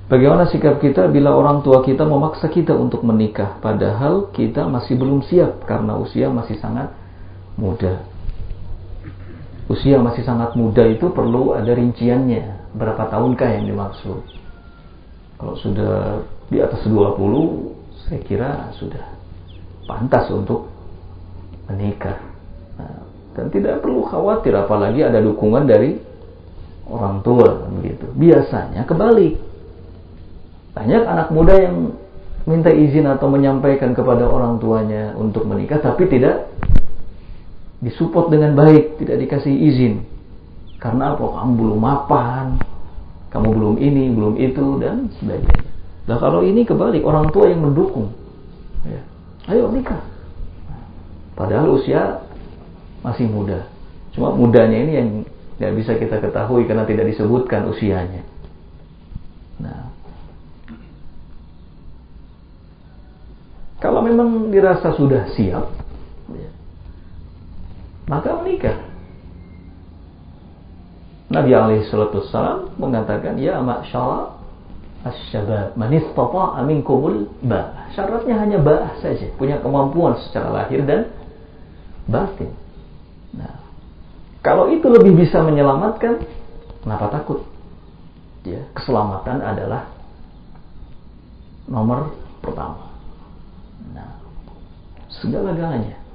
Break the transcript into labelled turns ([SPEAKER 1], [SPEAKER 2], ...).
[SPEAKER 1] Bagaimana sikap kita bila orang tua kita memaksa kita untuk menikah, padahal kita masih belum siap karena usia masih sangat muda. Usia masih sangat muda itu perlu ada rinciannya. Berapa tahunkah yang dimaksud? Kalau sudah di atas 20, saya kira sudah pantas untuk menikah. Nah, dan tidak perlu khawatir, apalagi ada dukungan dari orang tua, begitu. Biasanya kebalik. Banyak anak muda yang minta izin atau menyampaikan kepada orang tuanya untuk menikah, tapi tidak disupport dengan baik, tidak dikasih izin. Karena apa? Kamu belum mapan, kamu belum ini, belum itu, dan sebagainya. Nah, kalau ini kebalik, orang tua yang mendukung. Ya. Ayo nikah. Padahal usia masih muda. Cuma mudanya ini yang tidak bisa kita ketahui karena tidak disebutkan usianya. Nah, kalau memang dirasa sudah siap, ya, maka menikah. Nabi SAW mengatakan, ya ma'syara asy-syabab man istata'a minkumul ba'ah. Syaratnya hanya ba'ah saja, punya kemampuan secara lahir dan batin. Nah, kalau itu lebih bisa menyelamatkan, kenapa takut? Ya, keselamatan adalah nomor pertama. Nah, segala-galanya.